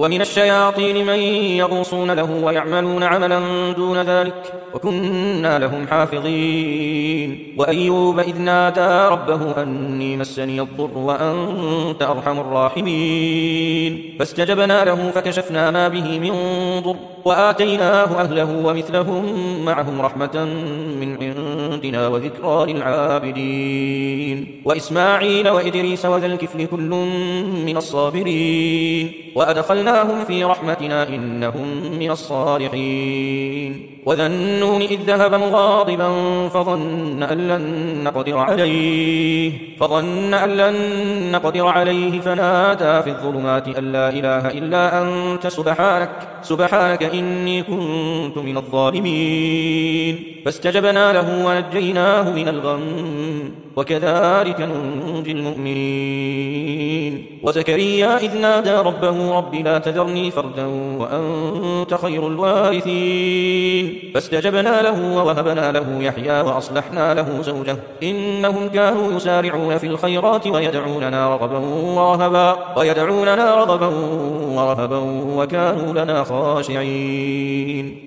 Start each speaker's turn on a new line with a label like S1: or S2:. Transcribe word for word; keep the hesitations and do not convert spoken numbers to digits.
S1: ومن الشياطين من يغوصون له ويعملون عملا دون ذلك وكنا لهم حافظين. وأيوب إذ نادى ربه أني مسني الضر وأنت أرحم الراحمين فاستجبنا له فكشفنا ما به من ضر وآتيناه أهله ومثلهم معهم رحمة من عندنا وذكرى للعابدين. وإسماعيل وإدريس وذا الكفل كل من الصابرين وأدخلناهم في رحمتنا إنهم من الصالحين. وذا النون إذ ذهب مغاضبا فظن أن لن نقدر عليه فظن أن لن نقدر عليه فنادى في الظلمات أن لا إله إلا أنت سبحانك سبحانك إني كنت من الظالمين. فاستجبنا له ونجيناه من الغم وكذلك ننجي المؤمنين. وزكريا إذ نادى ربه رب لا تذرني فردا وأنت خير الوارثين فاستجبنا له ووهبنا له يحيى وأصلحنا له زوجه إنهم كانوا يسارعون في الخيرات ويدعوننا رغبا ورهبا ويدعوننا رغبا ورهبا وكانوا لنا خاشعين.